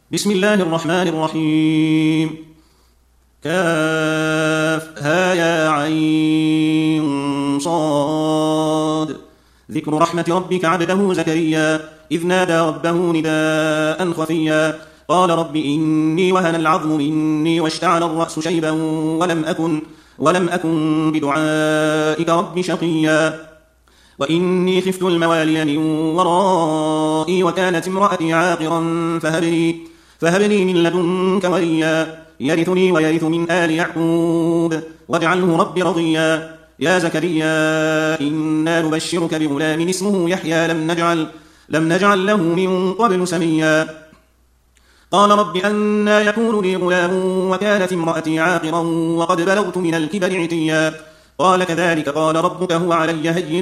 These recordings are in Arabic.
بسم الله الرحمن الرحيم. كافها يا عين صاد. ذكر رحمة ربك عبده زكريا إذ نادى ربه نداء خفيا قال رب إني وهن العظم مني واشتعل الرأس شيبا ولم أكن بدعائك رب شقيا وإني خفت الموالي من ورائي وكانت امرأتي عاقرا فهب لي من لدنك وليا يرثني ويرث من آل يعقوب واجعله رب رضيا يا زكريا إنا نبشرك بغلام اسمه يحيى لم نجعل له من قبل سميا قال رب أنى يكون لي غلام وكانت امرأتي عاقرا وقد بلغت من الكبر عتيا قال كذلك قال ربك هو علي هين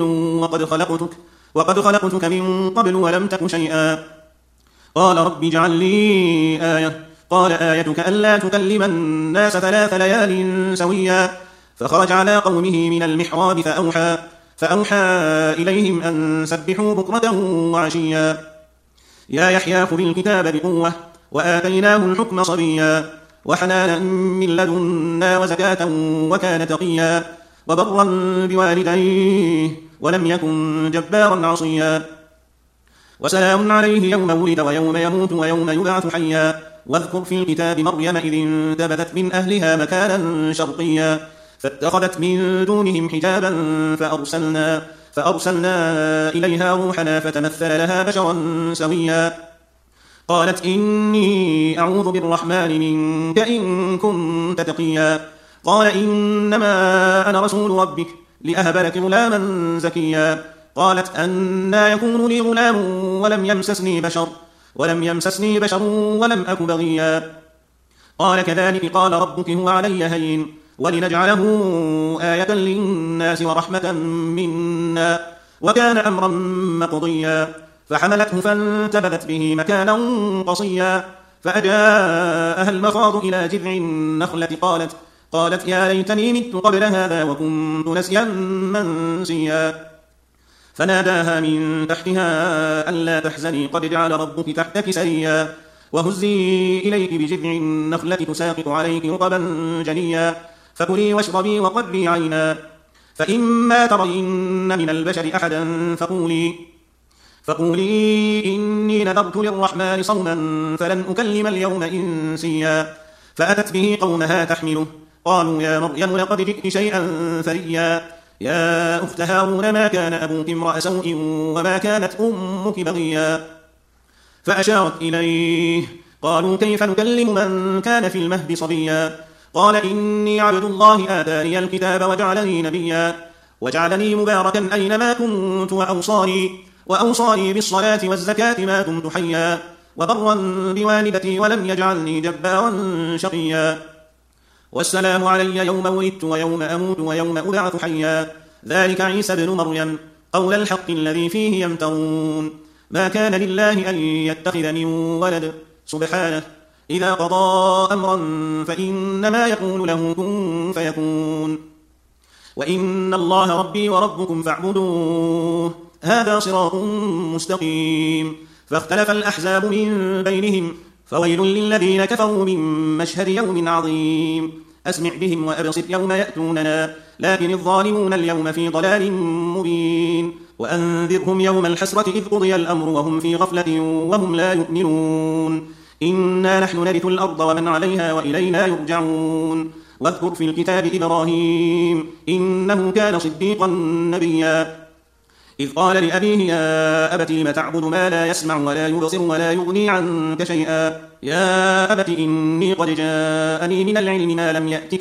وقد خلقتك من قبل ولم تك شيئا قال رب اجعل لي آية قال آيتك ألا تكلم الناس 3 ليال سويا فخرج على قومه من المحراب فأوحى إليهم أن سبحوا بكرة وعشيا يا يحيى خذ الكتاب بقوة وآتيناه الحكم صبيا وحنانا من لدنا وزكاة وكان تقيا وبرا بوالديه ولم يكن جبارا عصيا وسلام عليه يوم ولد ويوم يموت ويوم يبعث حيا واذكر في الكتاب مريم إذ انتبذت من أهلها مكانا شرقيا فاتخذت من دونهم حجابا فأرسلنا إليها روحنا فتمثل لها بشرا سويا قالت إني أعوذ بالرحمن منك إن كنت تقيا قال إنما أنا رسول ربك لأهب لك غلاما زكيا قالت أنى يكون لي غلام ولم يمسسني بشر ولم أك بغيا قال كذلك قال ربك هو علي هين ولنجعله آية للناس ورحمة منا وكان أمرا مقضيا فحملته فانتبذت به مكانا قصيا فأجاءها المخاض إلى جذع النخلة قالت يا ليتني مت قبل هذا وكنت نسيا منسيا فناداها من تحتها ألا تحزني قد جعل ربك تحتك سريا وهزي إليك بجذع النخلة تساقط عليك رطبا جنيا فكلي واشربي وقري عينا فإما ترين من البشر أحدا فقولي إني نذرت للرحمن صوما فلن أكلم اليوم إنسيا فأتت به قومها تحمله قالوا يا مريم لقد جئت شيئا فريا يا أخت هارون ما كان أبوك امرأ سوء وما كانت أمك بغيا فأشارت إليه قالوا كيف نكلم من كان في المهد صبيا قال إني عبد الله آتاني الكتاب وجعلني مباركا أينما كنت وأوصاني بالصلاة والزكاة ما دمت حيا وبرا بوالدتي ولم يجعلني جبارا شقيا والسلام علي يوم ولدت ويوم أموت ويوم أبعث حيا ذلك عيسى بن مريم قول الحق الذي فيه يمترون ما كان لله أن يتخذ من ولد سبحانه إذا قضى أمرا فإنما يقول له كن فيكون وإن الله ربي وربكم فاعبدوه هذا صراط مستقيم فاختلف الأحزاب من بينهم فويل للذين كفروا من مشهد يوم عظيم أسمع بهم وأبصر يوم يأتوننا لكن الظالمون اليوم في ضلال مبين وأنذرهم يوم الحسرة إذ قضي الأمر وهم في غفلة وهم لا يؤمنون إنا نحن نرث الأرض ومن عليها وإلينا يرجعون واذكر في الكتاب إبراهيم إنه كان صديقا نبيا إذ قال لأبيه يا أبت لم تعبد ما لا يسمع ولا يبصر ولا يغني عنك شيئا يا أبت إني قد جاءني من العلم ما لم يأتك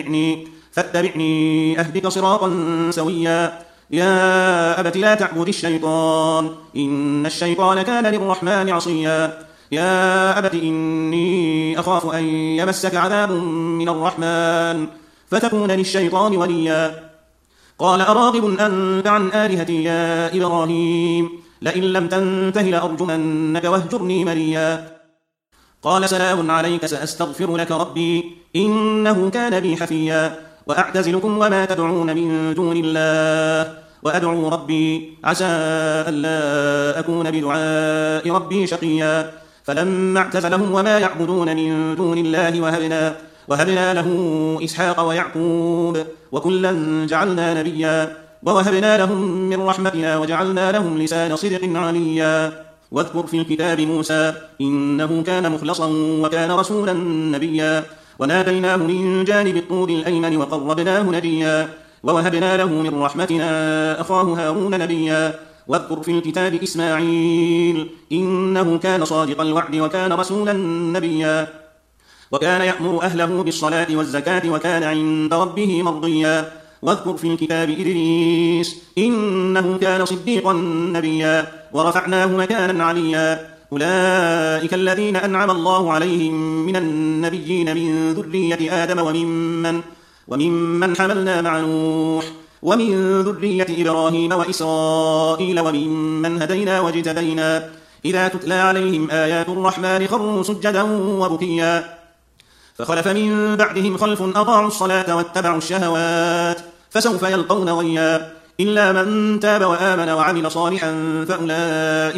فاتبعني أهدك صراطا سويا يا أبت لا تعبد الشيطان إن الشيطان كان للرحمن عصيا يا أبت إني أخاف أن يمسك عذاب من الرحمن فتكون للشيطان وليا قال أراغب أنت عن آلهتي يا إبراهيم لئن لم تنته لأرجمنك واهجرني مليا قال سلام عليك سأستغفر لك ربي إنه كان بي حفيا وأعتزلكم وما تدعون من دون الله وأدعو ربي عسى ألا أكون بدعاء ربي شقيا فلما اعتزلهم وما يعبدون من دون الله وهبنا له إسحاق ويعقوب وكلا جعلنا نبيا ووهبنا لهم من رحمتنا وجعلنا لهم لسان صدق عليا. واذكر في الكتاب موسى إنه كان مخلصا وكان رسولا نبيا وناديناه من جانب الطور الأيمن وقربناه نجيا ووهبنا له من رحمتنا أخاه هارون نبيا. واذكر في الكتاب إسماعيل إنه كان صادق الوعد وكان رسولا نبيا وكان يأمر أهله بالصلاة والزكاة وكان عند ربه مرضيا. واذكر في الكتاب إدريس إنه كان صديقا نبيا ورفعناه مكانا عليا. أولئك الذين أنعم الله عليهم من النبيين من ذرية آدم وممن حملنا مع نوح ومن ذرية إبراهيم وإسرائيل وممن هدينا واجتبينا إذا تتلى عليهم آيات الرحمن خروا سجدا وبكيا. فخلف من بعدهم خلف أضاعوا الصلاة واتبعوا الشهوات فسوف يلقون غيا إلا من تاب وآمن وعمل صالحا فأولئك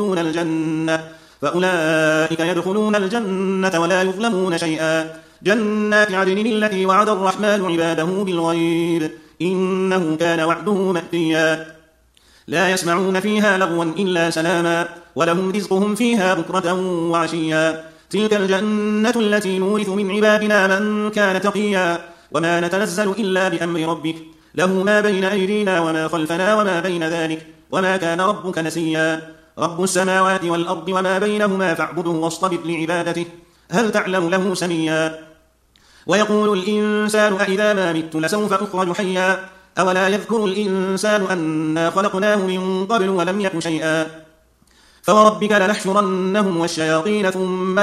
يدخلون الجنة ولا يظلمون شيئا. جنات عدن التي وعد الرحمن عباده بالغيب إنه كان وعده مأتيا. لا يسمعون فيها لغوا إلا سلاما ولهم رزقهم فيها بكرة وعشيا. تلك الجنة التي نورث من عبادنا من كان تقيا وما نتنزل إلا بأمر ربك له ما بين أيدينا وما خلفنا وما بين ذلك وما كان ربك نسيا. رب السماوات والأرض وما بينهما فاعبده واصطبر لعبادته هل تعلم له سميا. ويقول الإنسان أإذا ما مت لسوف أخرج حيا أولا يذكر الإنسان أنا خلقناه من قبل ولم يك شيئا. فوربك لنحشرنهم والشياطين ثم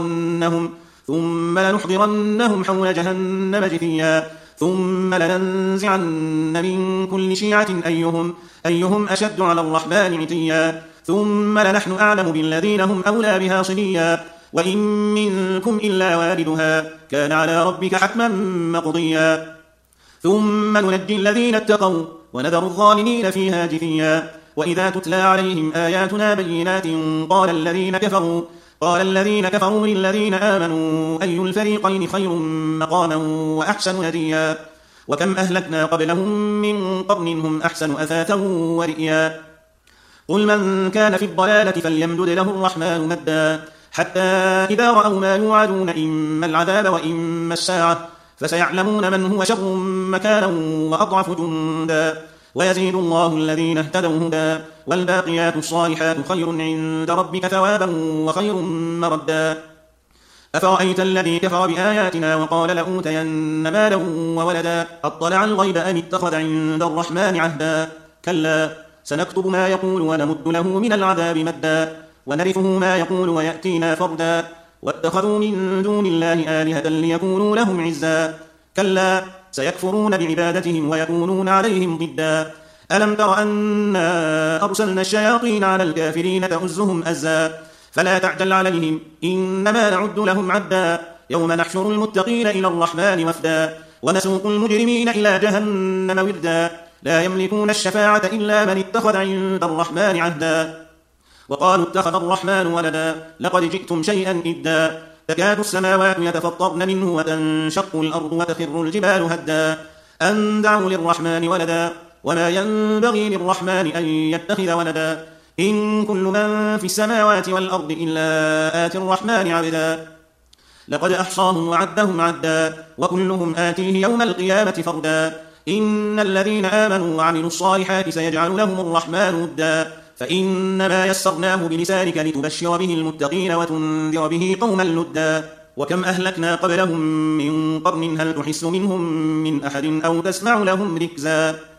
لنحضرنهم حول جهنم جثيا ثم لننزعن من كل شيعة أيهم أشد على الرحمن عتيا ثم لنحن أعلم بالذين هم أولى بها صليا وإن منكم إلا واردها كان على ربك حتما مقضيا ثم ننجي الذين اتقوا ونذر الظالمين فيها جثيا. وإذا تتلى عليهم آياتنا بينات قال الذين كفروا للذين آمنوا أي الفريقين خير مقاما وأحسن نديا. وكم أهلكنا قبلهم من قرن هم أحسن أثاثا ورئيا. قل من كان في الضلالة فليمدد له الرحمن مدا حتى إذا رأوا ما يوعدون إما العذاب وإما الساعة فسيعلمون من هو شر مكانا وأضعف جندا. ويزيد الله الذين اهتدوا هدى والباقيات الصالحات خير عند ربك ثوابا وخير مردا. أفرأيت الذي كفر بآياتنا وقال لأوتين مالا وولدا أطلع الغيب أم اتخذ عند الرحمن عهدا. كلا سنكتب ما يقول ونمد له من العذاب مدا ونرثه ما يقول ويأتينا فردا. واتخذوا من دون الله آلهة ليكونوا لهم عزا. كلا سيكفرون بعبادتهم ويكونون عليهم ضدا. ألم تر أنا أرسلنا الشياطين على الكافرين تؤزهم أزا فلا تعجل عليهم إنما نعد لهم عدا. يوم نحشر المتقين إلى الرحمن وفدا ونسوق المجرمين إلى جهنم وردا. لا يملكون الشفاعة إلا من اتخذ عند الرحمن عهدا. وقالوا اتخذ الرحمن ولدا لقد جئتم شيئا إدا. تكاد السماوات يتفطرن منه وتنشق الأرض وتخر الجبال هدا أن دعوا للرحمن ولدا وما ينبغي للرحمن أن يتخذ ولدا. إن كل من في السماوات والأرض إلا آتي الرحمن عبدا. لقد أحصاهم وعدهم عدا وكلهم آتيه يوم القيامة فردا. إن الذين آمنوا وعملوا الصالحات سيجعل لهم الرحمن ودا فإنما يسرناه بلسانك لتبشر به المتقين وتنذر به قوما لدا. وكم أهلكنا قبلهم من قرن هل تحس منهم من أحد أو تسمع لهم ركزا.